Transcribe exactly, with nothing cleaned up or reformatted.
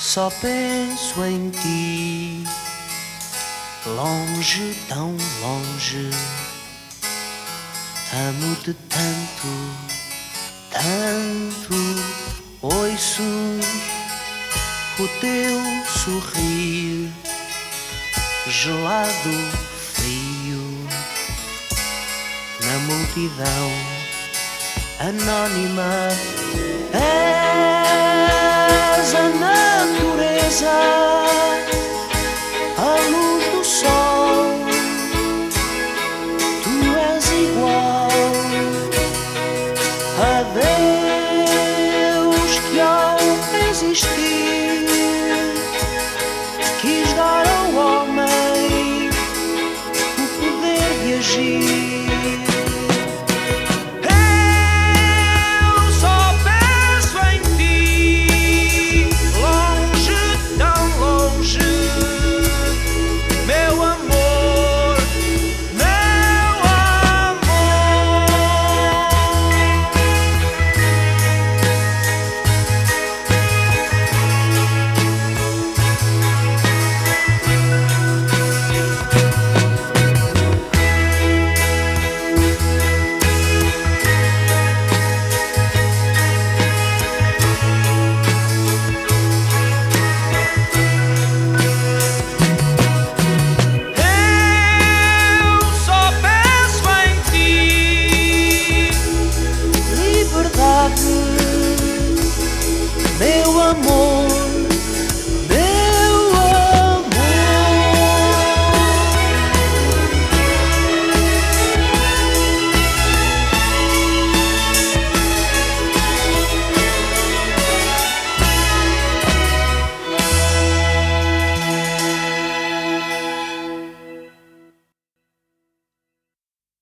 Só penso em ti, longe, tão longe. Amo-te tanto, tanto. Ouço o teu sorrir, gelado, frio, na multidão anónima. És a natureza, a luz do sol. Tu és igual a Deus que ao existir quis dar ao homem o poder de agir.